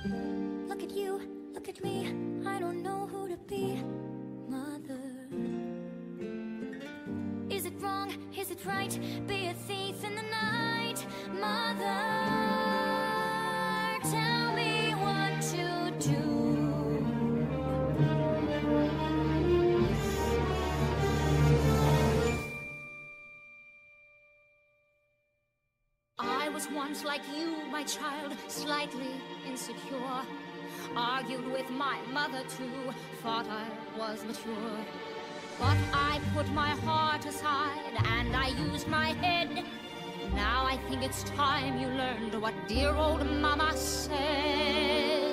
Look at you, look at me, I don't know who to be. Mother, is it wrong, is it right? Be a thief in the night. Mother, tell me what to do. I was once like you, my child, slightly insecure. Argued with my mother too, thought I was mature. But I put my heart aside and I used my head. Now I think it's time you learned what dear old mama said.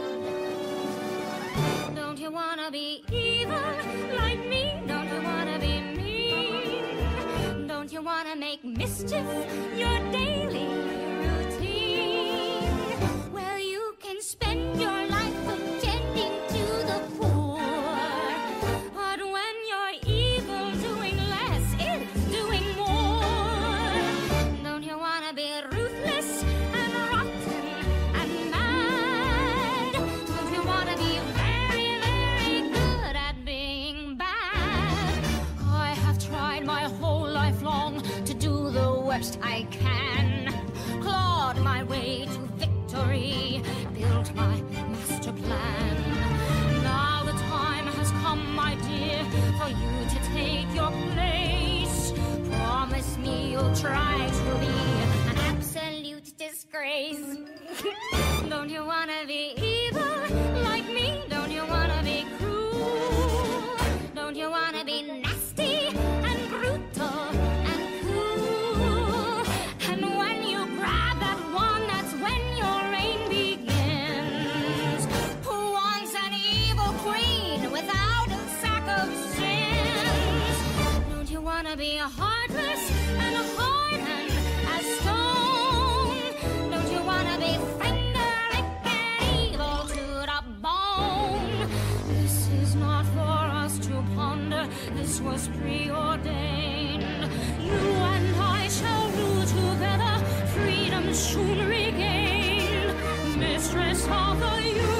Don't you wanna be evil like me? Don't you wanna be mean? Don't you wanna make mischief your daily routine? Well, you can spend your life attending to the poor, but when you're evil, doing less is doing more. Don't you wanna be ruthless and rotten and mad? Don't you wanna be very, very good at being bad? I have tried my whole life long to do the worst I can, clawed my way to victory, built my master plan. Now the time has come, my dear, for you to take your place. Promise me you'll try to be an absolute disgrace. Don't you wanna be evil like me? Don't you wanna be cruel? Don't you wanna be nasty and brutal and cool? And when you grab that one, that's when your reign begins. Who wants an evil queen without a sack of sins? Don't you wanna be heartless and hardened as stone? Don't you wanna be finger-licking evil to the bone? This is not for us to ponder, this was preordained. You and I shall rule together, freedom soon regained. Mistress of the universe.